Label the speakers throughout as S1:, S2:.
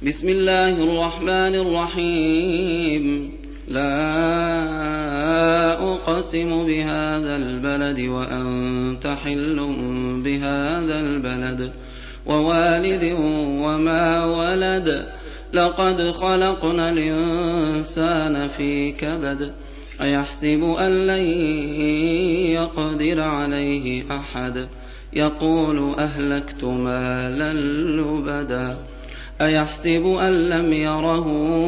S1: بسم الله الرحمن الرحيم لا أقسم بهذا البلد وأنت حل بهذا البلد ووالد وما ولد لقد خلقنا الإنسان في كبد أيحسب أن لن يقدر عليه أحد يقول أهلكت مالا لبدا أيحسب أن لم يره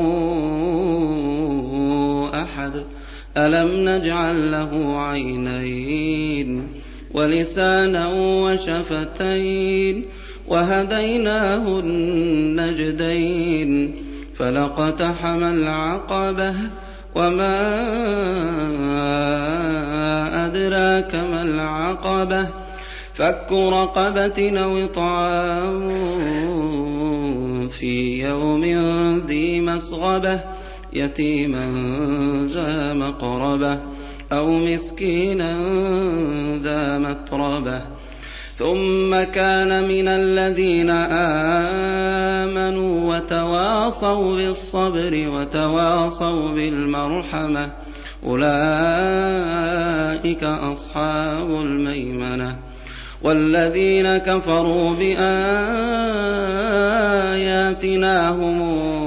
S1: أحد ألم نجعل له عينين ولسانا وشفتين وهديناه النجدين فلاقتحم العقبة وما أدراك ما العقبة فك رقبة أو إطعام في يوم ذي مسغبة يتيما ذا مقربة أو مسكينا ذا متربة ثم كان من الذين آمنوا وتواصوا بالصبر وتواصوا بالمرحمة أولئك أصحاب الميمنة والذين كفروا بآياتنا هم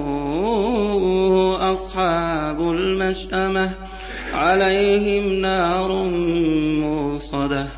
S1: أصحاب المشأمة عليهم نار موصدة